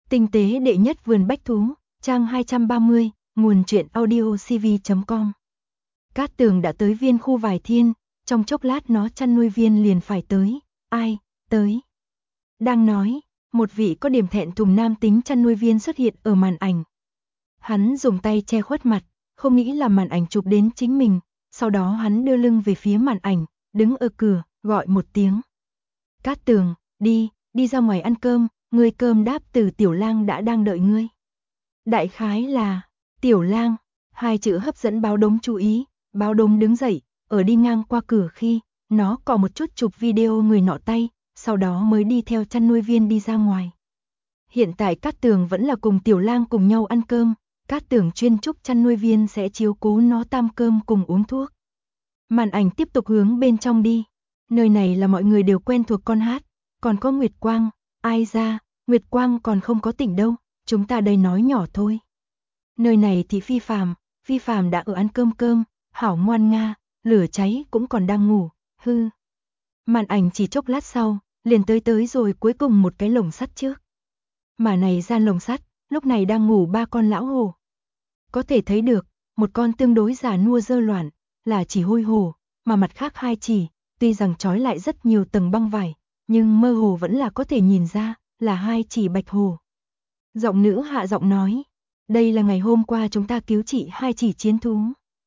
Tinh tế đệ nhất vườn bách thú, trang 230, nguồn truyện audiocv.com. Cát Tường đã tới viên khu Vài Thiên, trong chốc lát nó chăn nuôi viên liền phải tới. Ai, tới. Đang nói, một vị có điểm thẹn thùng nam tính chăn nuôi viên xuất hiện ở màn ảnh. Hắn dùng tay che khuất mặt, không nghĩ là màn ảnh chụp đến chính mình, sau đó hắn đưa lưng về phía màn ảnh, đứng ở cửa, gọi một tiếng. Cát Tường, đi ra ngoài ăn cơm, ngươi cơm đáp từ Tiểu Lang đã đang đợi ngươi. Đại khái là, Tiểu Lang, hai chữ hấp dẫn Báo Đống chú ý, Báo Đống đứng dậy, ở đi ngang qua cửa khi, nó cọ một chút chụp video người nọ tay, sau đó mới đi theo chăn nuôi viên đi ra ngoài. Hiện tại Cát Tường vẫn là cùng Tiểu Lang cùng nhau ăn cơm, Cát Tường chuyên chúc chăn nuôi viên sẽ chiếu cố nó tam cơm cùng uống thuốc. Màn ảnh tiếp tục hướng bên trong đi, nơi này là mọi người đều quen thuộc con hát, còn có Nguyệt Quang, ai ra, Nguyệt Quang còn không có tỉnh đâu, chúng ta đây nói nhỏ thôi. Nơi này thì Phi Phàm đã ở ăn cơm, hảo ngoan nga, lửa cháy cũng còn đang ngủ, hư. Màn ảnh chỉ chốc lát sau, liền tới rồi cuối cùng một cái lồng sắt trước. Mà này gian lồng sắt, lúc này đang ngủ ba con lão hổ. Có thể thấy được, một con tương đối già nua dơ loạn, là chỉ hôi hổ, mà mặt khác hai chỉ, tuy rằng trói lại rất nhiều tầng băng vải, nhưng mơ hồ vẫn là có thể nhìn ra, là hai chỉ bạch hổ. Giọng nữ hạ giọng nói, đây là ngày hôm qua chúng ta cứu trị hai chỉ chiến thú.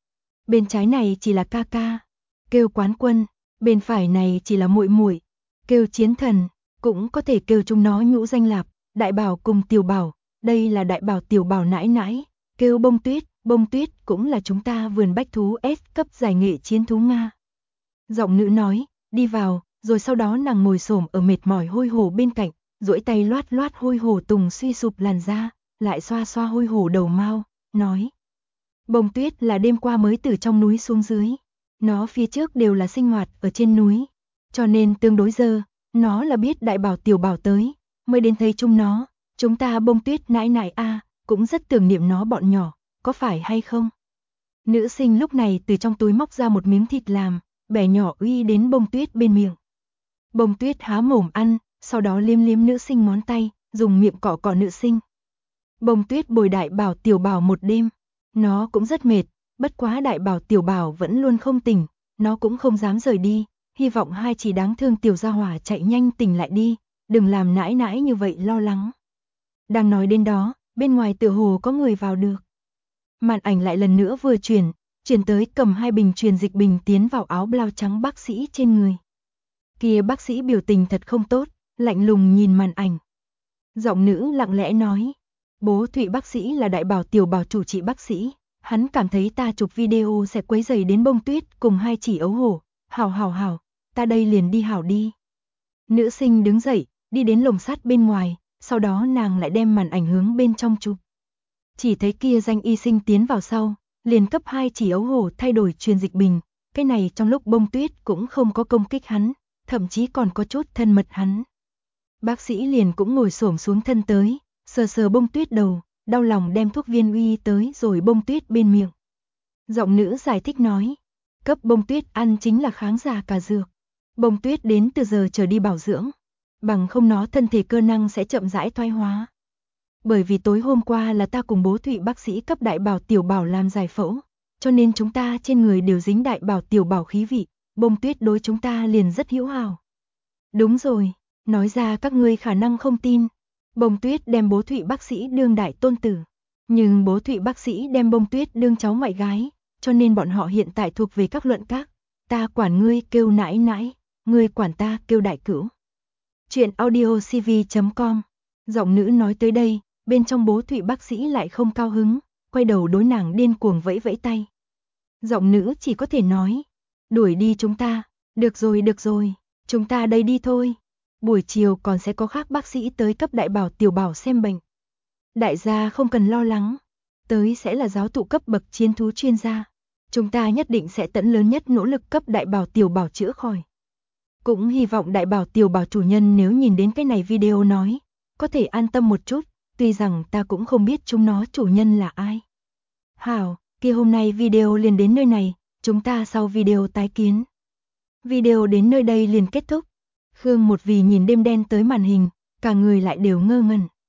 Bên trái này chỉ là ca ca, kêu Quán Quân, bên phải này chỉ là muội muội, kêu Chiến Thần, cũng có thể kêu chúng nó nhũ danh lạp, Đại Bảo cùng Tiểu Bảo, đây là Đại Bảo Tiểu Bảo nãi nãi, kêu Bông Tuyết cũng là chúng ta vườn bách thú S cấp giải nghệ chiến thú Nga. Giọng nữ nói, đi vào, rồi sau đó nàng ngồi xổm ở mệt mỏi hôi hổ bên cạnh, duỗi tay loát loát hôi hổ tùng suy sụp làn da, lại xoa xoa hôi hổ đầu mao, nói. Bông Tuyết là đêm qua mới từ trong núi xuống dưới, nó phía trước đều là sinh hoạt ở trên núi, cho nên tương đối dơ, nó là biết Đại Bảo Tiểu Bảo tới, mới đến thấy chúng ta Bông Tuyết nãi nãi a, cũng rất tưởng niệm nó bọn nhỏ, có phải hay không? Nữ sinh lúc này từ trong túi móc ra một miếng thịt làm, bẻ nhỏ uy đến Bông Tuyết bên miệng. Bông Tuyết há mồm ăn, sau đó liếm liếm nữ sinh ngón tay, dùng miệng cọ cọ nữ sinh. Bông Tuyết bồi Đại Bảo Tiểu Bảo một đêm, nó cũng rất mệt, bất quá Đại Bảo Tiểu Bảo vẫn luôn không tỉnh, nó cũng không dám rời đi, hy vọng hai chỉ đáng thương tiểu gia hỏa chạy nhanh tỉnh lại đi, đừng làm nãi nãi như vậy lo lắng. Đang nói đến đó, bên ngoài tựa hồ có người vào được. Màn ảnh lại lần nữa vừa chuyển tới cầm hai bình truyền dịch bình tiến vào áo blau trắng bác sĩ trên người. Kia bác sĩ biểu tình thật không tốt, lạnh lùng nhìn màn ảnh. Giọng nữ lặng lẽ nói, bố Thụy bác sĩ là Đại Bảo Tiểu Bảo chủ trị bác sĩ, hắn cảm thấy ta chụp video sẽ quấy rầy đến Bông Tuyết cùng hai chỉ ấu hổ, hảo, ta đây liền đi hảo đi. Nữ sinh đứng dậy, đi đến lồng sắt bên ngoài, sau đó nàng lại đem màn ảnh hướng bên trong chụp. Chỉ thấy kia danh y sinh tiến vào sau, liền cấp hai chỉ ấu hổ thay đổi truyền dịch bình, cái này trong lúc Bông Tuyết cũng không có công kích hắn, thậm chí còn có chút thân mật hắn. Bác sĩ liền cũng ngồi xổm xuống thân tới, sờ Bông Tuyết đầu, đau lòng đem thuốc viên uy tới rồi Bông Tuyết bên miệng. Giọng nữ giải thích nói, cấp Bông Tuyết ăn chính là kháng già cả dược. Bông Tuyết đến từ giờ trở đi bảo dưỡng, bằng không nó thân thể cơ năng sẽ chậm rãi thoái hóa. Bởi vì tối hôm qua là ta cùng bố Thụy bác sĩ cấp Đại Bảo Tiểu Bảo làm giải phẫu, cho nên chúng ta trên người đều dính Đại Bảo Tiểu Bảo khí vị, Bông Tuyết đối chúng ta liền rất hữu hảo. Đúng rồi, nói ra các ngươi khả năng không tin, Bông Tuyết đem bố Thụy bác sĩ đương đại tôn tử, nhưng bố Thụy bác sĩ đem Bông Tuyết đương cháu ngoại gái, cho nên bọn họ hiện tại thuộc về các luận các, ta quản ngươi kêu nãi nãi, ngươi quản ta kêu đại cữu. Chuyện audiocv.com. Giọng nữ nói tới đây, bên trong bố Thụy bác sĩ lại không cao hứng, quay đầu đối nàng điên cuồng vẫy vẫy tay. Giọng nữ chỉ có thể nói, đuổi đi chúng ta, được rồi, chúng ta đây đi thôi. Buổi chiều còn sẽ có khác bác sĩ tới cấp Đại Bảo Tiểu Bảo xem bệnh. Đại gia không cần lo lắng, tới sẽ là giáo thụ cấp bậc chiến thú chuyên gia. Chúng ta nhất định sẽ tận lớn nhất nỗ lực cấp Đại Bảo Tiểu Bảo chữa khỏi. Cũng hy vọng Đại Bảo Tiểu Bảo chủ nhân nếu nhìn đến cái này video nói, có thể an tâm một chút, tuy rằng ta cũng không biết chúng nó chủ nhân là ai. Hảo, kia hôm nay video liền đến nơi này, chúng ta sau video tái kiến. Video đến nơi đây liền kết thúc. Khương Một Vì nhìn đêm đen tới màn hình, cả người lại đều ngơ ngẩn.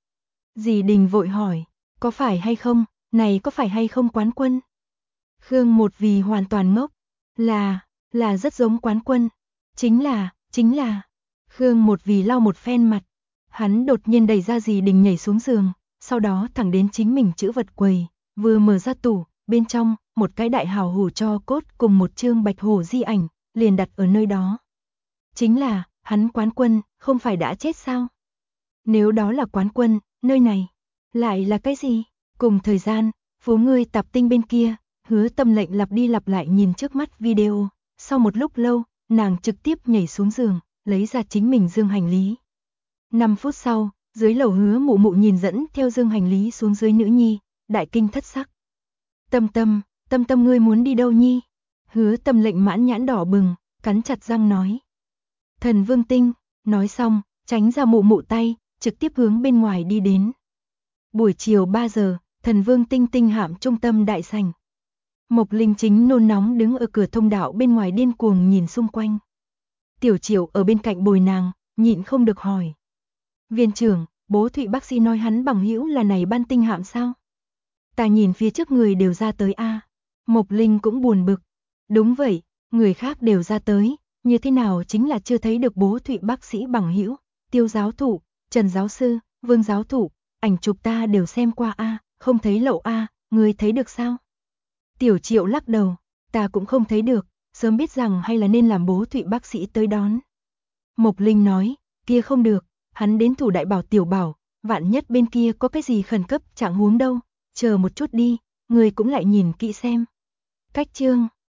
Dì Đình vội hỏi, có phải hay không, này có phải hay không Quán Quân? Khương Một Vì hoàn toàn ngốc, là rất giống Quán Quân, chính là. Khương Một Vì lau một phen mặt, hắn đột nhiên đẩy ra dì Đình nhảy xuống giường, sau đó thẳng đến chính mình trữ vật quầy, vừa mở ra tủ, bên trong, một cái đại hào hủ tro cốt cùng một chương bạch hổ di ảnh, liền đặt ở nơi đó. Chính là, hắn Quán Quân, không phải đã chết sao? Nếu đó là Quán Quân, nơi này, lại là cái gì? Cùng thời gian, phố ngươi tạp tinh bên kia, Hứa Tâm Lệnh lặp đi lặp lại nhìn trước mắt video, sau một lúc lâu, nàng trực tiếp nhảy xuống giường, lấy ra chính mình dương hành lý. 5 phút sau, dưới lầu Hứa Mụ Mụ nhìn dẫn theo dương hành lý xuống dưới nữ nhi, đại kinh thất sắc. Tâm Tâm ngươi muốn đi đâu nhi? Hứa Tâm Lệnh mãn nhãn đỏ bừng, cắn chặt răng nói. Thần Vương Tinh, nói xong, tránh ra Mụ Mụ tay, trực tiếp hướng bên ngoài đi đến. Buổi chiều 3 giờ, Thần Vương Tinh tinh hạm trung tâm đại sảnh. Mộc Linh chính nôn nóng đứng ở cửa thông đạo bên ngoài điên cuồng nhìn xung quanh. Tiểu Triệu ở bên cạnh bồi nàng, nhịn không được hỏi. Viên trưởng, bố Thụy bác sĩ nói hắn bằng hữu là này ban tinh hạm sao? Ta nhìn phía trước người đều ra tới a. Mộc Linh cũng buồn bực. Đúng vậy, người khác đều ra tới, như thế nào chính là chưa thấy được bố Thụy bác sĩ bằng hữu, Tiêu giáo thụ, Trần giáo sư, Vương giáo thụ, ảnh chụp ta đều xem qua a, không thấy lậu a, người thấy được sao? Tiểu Triệu lắc đầu, ta cũng không thấy được, sớm biết rằng hay là nên làm bố Thụy bác sĩ tới đón. Mộc Linh nói, kia không được, hắn đến thủ đại bảo tiểu bảo, vạn nhất bên kia có cái gì khẩn cấp chẳng huống đâu, chờ một chút đi, người cũng lại nhìn kỹ xem. Cách chương